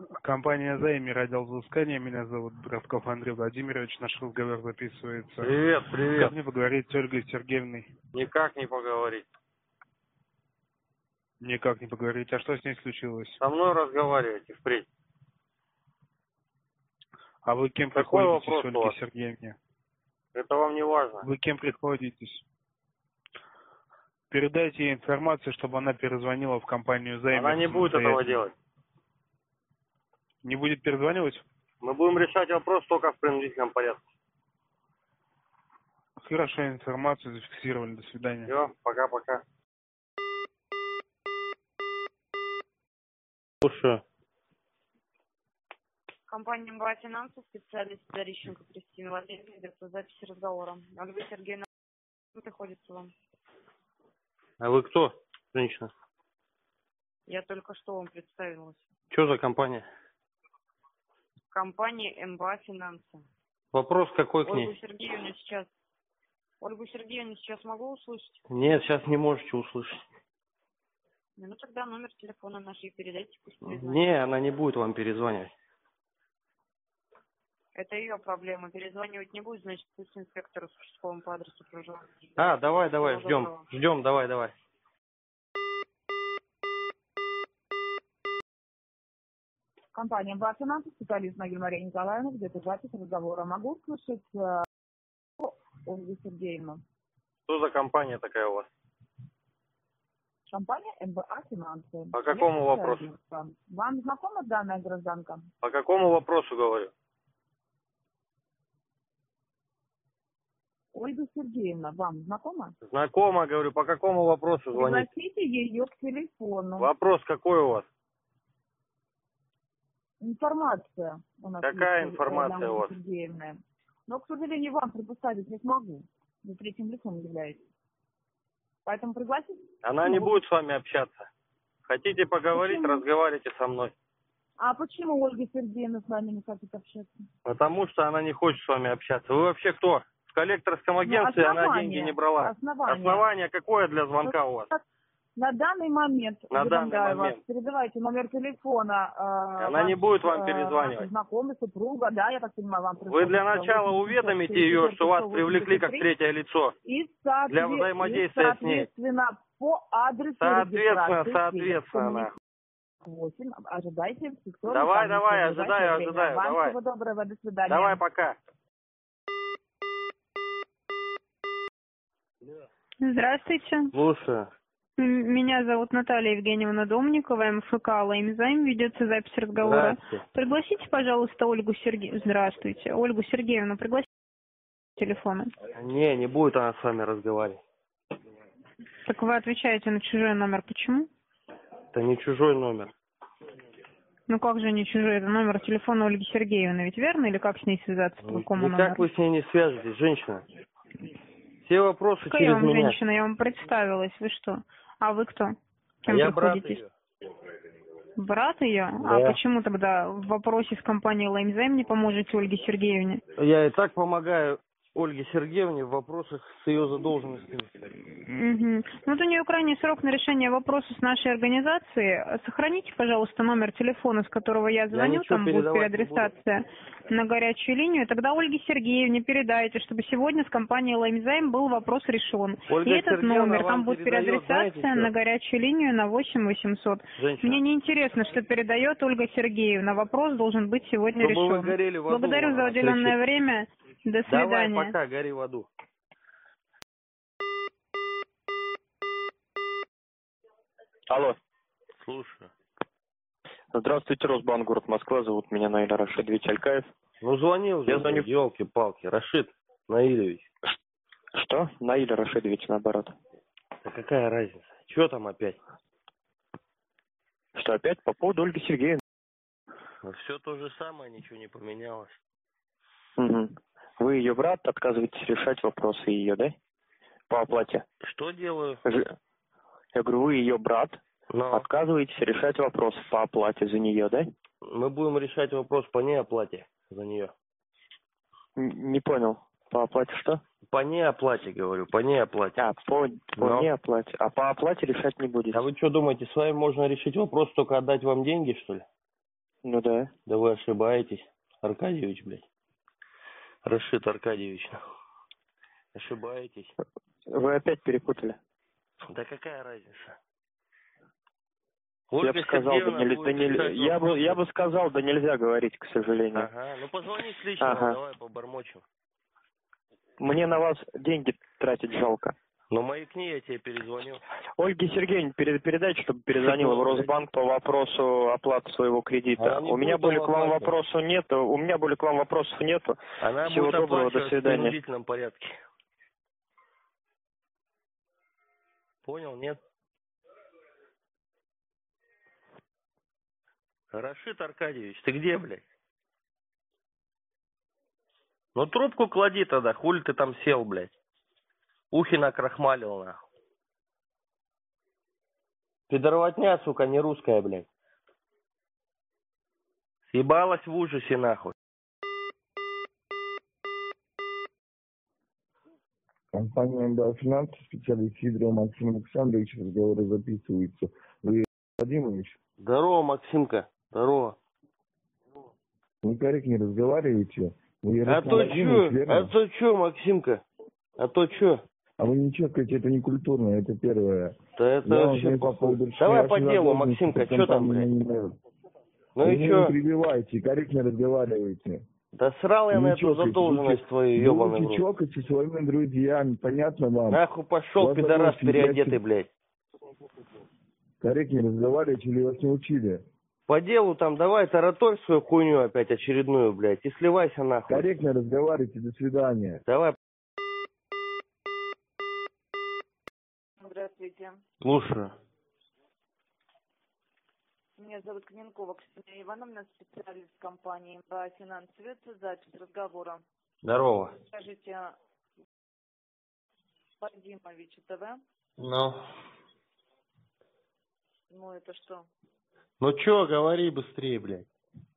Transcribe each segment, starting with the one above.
Компания «Займер», отдел взыскания. Меня зовут Братков Андрей Владимирович. Наш разговор записывается. Привет, привет. Как мне поговорить с Ольгой Сергеевной? Никак не поговорить. Никак не поговорить. А что с ней случилось? Со мной разговаривайте впредь. А вы кем Какой приходитесь вопрос у Ольге вас? Сергеевне? Это вам не важно. Вы кем приходитесь? Передайте ей информацию, чтобы она перезвонила в компанию «Займер». Она не будет этого делать. Не будет перезванивать? Мы будем решать вопрос только в принудительном порядке. Хорошо, информацию зафиксировали. До свидания. Все, пока-пока. Слушаю. Компания МБА «Финансы», специалист Зарищенко Кристина Валерьевна, ведется запись разговора. Ольга Сергеевна приходится вам. А вы кто, женщина? Я только что вам представилась. Что за компания? Компания МБА «Финансы». Вопрос какой к Ольгу ней? Сергеевну сейчас могу услышать? Нет, сейчас не можете услышать. Ну тогда номер телефона нашей передайте, пусть перезвонит. Не, она не будет вам перезванивать. Это ее проблема. Перезванивать не будет, значит, пусть инспектор с участковым по адресу проживает. Давай, Всего ждем. доброго. Ждем, давай. Компания МБА «Финансы», специалист Нагиль Мария Николаевна, где-то запись разговора. Могу услышать Ольгу Сергеевну? Что за компания такая у вас? Компания МБА «Финансы». По какому вопросу? Вам знакома данная гражданка? По какому вопросу говорю? Ольга Сергеевна, вам знакома? Знакомо, говорю, по какому вопросу звонить? Пригласите ее к телефону. Вопрос какой у вас? Информация у нас. Какая есть, информация у вас? Сергеевна. Но, к сожалению, вам предоставить не смогу. Вы третьим лицом являетесь. Поэтому пригласите. Она не будет с вами общаться. Хотите поговорить, Почему? разговаривайте со мной. А почему Ольга Сергеевна с вами не хочет общаться? Потому что она не хочет с вами общаться. Вы вообще кто? В коллекторском агентстве она деньги не брала. Основание какое для звонка у вас? На данный момент, На данный момент. вас, передавайте номер телефона. Она не будет вам перезванивать. Знакомый, супруга, да, я так понимаю, вам. Вы для начала уведомите ее, что вас привлекли как третье лицо. Для взаимодействия с ней. Соответственно, по адресу Соответственно. 8. Ожидайте. Давай, ожидаю. Вам Давай. всего доброго, до свидания. Давай, пока. Здравствуйте. Слушаю. Меня зовут Наталья Евгеньевна Домникова, МФК «Лаймзайм», ведется запись разговора. Здравствуйте. Пригласите, пожалуйста, Ольгу Сергеевну. Здравствуйте. Ольгу Сергеевну, пригласите к телефону. Не будет она с вами разговаривать. Так вы отвечаете на чужой номер. Почему? Это не чужой номер. Ну как же не чужой? Это номер телефона Ольги Сергеевны. Ведь верно? Или как с ней связаться? По какому номеру? Никак вы с ней не свяжетесь, женщина. Все вопросы Какая через я вам меня. женщина? Я вам представилась. Вы что? А вы кто? Кем Я брат приходитесь? ее. Брат ее? Да. А почему тогда в вопросе с компанией «Лаймзайм» не поможете Ольге Сергеевне? Я и так помогаю Ольге Сергеевне в вопросах с ее задолженностями. Угу. Вот у нее крайний срок на решение вопроса с нашей организацией. Сохраните, пожалуйста, номер телефона, с которого я звоню, ничего там будет передавать не переадресация на горячую линию. Тогда Ольге Сергеевне передайте, чтобы сегодня с компанией «Лаймзайм» был вопрос решен. Ольга И этот Сергеевна номер, вам там будет передает, переадресация знаете, на что? горячую линию на 8800. Женщина. Мне не интересно, что передает Ольга Сергеевна. Вопрос должен быть сегодня Чтобы вы решен. горели в аду, Благодарю за она уделенное кричит. время. До Давай, свидания. пока, гори в аду. Алло. Слушаю. Здравствуйте, Росбанк, город Москва. Зовут меня Наиля Рашидович Алькаев. Ну звонил же, Я звоню. елки-палки. Рашид Наилевич. Что? Наиля Рашидович, наоборот. Да какая разница? Чего там опять? Что опять? По поводу Ольги Сергеевны. Ну, все то же самое, ничего не поменялось. Угу. Вы ее брат, отказываетесь решать вопросы ее, да? По оплате. Что делаю? Я говорю, вы ее брат, Но отказываетесь решать вопросы по оплате за нее, да? мы будем решать вопрос по неоплате за нее. Не понял. По оплате что? По неоплате, говорю, по неоплате. А, по Но. неоплате. А по оплате решать не будете? А вы что думаете, с вами можно решить вопрос, только отдать вам деньги, что ли? Ну да. Да вы ошибаетесь, Аркадьевич, блядь. Рашид Аркадьевич. Ошибаетесь. Вы опять перепутали. Да какая разница? Я бы сказал, я бы сказал, да нельзя говорить, к сожалению. Ага, ну позвони с личного, давай побормочем. Мне на вас деньги тратить жалко. Ну маякни, я тебе перезвоню. Ольге Сергеевне передайте, чтобы перезвонила в Росбанк по вопросу оплаты своего кредита. У меня более к вам вопросов нету. Она Всего будет доброго, до свидания. В принудительном порядке. Понял, нет? Рашид Аркадьевич, ты где, блядь? Ну трубку клади тогда, хули ты там сел, блядь? Ухи накрахмалил, нахуй. Пидорвотня, сука, не русская, блядь. Съебалась в ужасе, нахуй. Компания МБА Финанс, специалист Сидоров Максим Александрович, разговоры записываются. Вы Владимирович? Здорово, Максимка, здорово. Некорректно разговариваете. А то чё, Максимка? А то чё? А вы не чекаете, это не культурно, это первое. Да это вообще давай по делу, Максимка, что там, блядь? Ну и чё? Не перебивайте, корректно разговаривайте. Да срал я на эту задолженность твою, ёбаный в рот. Будете чокать со своими друзьями, понятно вам? Нахуй пошел, пидорас переодетый, блядь. Корректно разговаривайте или вас не учили? По делу там давай тараторь свою хуйню опять очередную, блядь, и сливайся нахуй. Корректно разговаривайте, до свидания. Давай. Здравствуйте. Слушаю. Меня зовут Кненкова Ксения Ивановна, специалист компании МБА Финанс. Ведется запись разговора. Здорово. Скажите, Вадимович, это вы? Ну. Ну, это что? Ну чё, говори быстрее, блядь.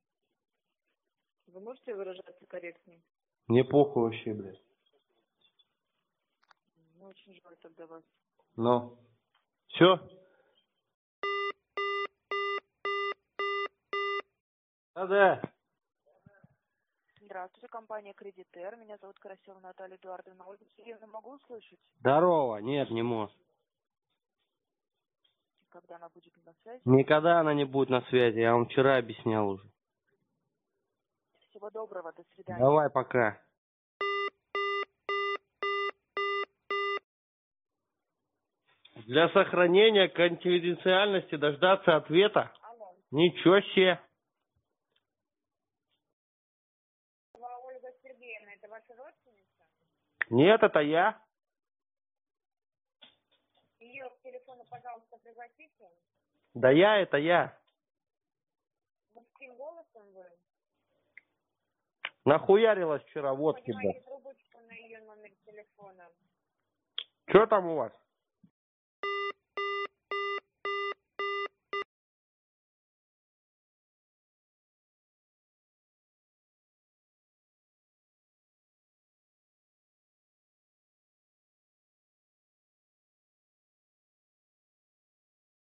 Вы можете выражаться корректнее? Мне похуй вообще, блядь. Ну, очень жаль тогда вас. Ну. Всё? Да. Здравствуйте, компания Кредитер. Меня зовут Карасева Наталья Эдуардовна. Ольга Сергеевна, могу услышать? Здорово. Нет, не может. Когда она будет на связи? Никогда она не будет на связи. Я вам вчера объяснял уже. Всего доброго. До свидания. Давай, пока. Для сохранения конфиденциальности дождаться ответа? Алло. Ничего себе. Ольга Сергеевна, это ваша родственница? Нет, это я. Ее к телефону, пожалуйста, пригласите. Да это я. Мужским голосом вы? Нахуярилась вчера водки, Поднимайте да. трубочку на ее номер телефона. Что там у вас?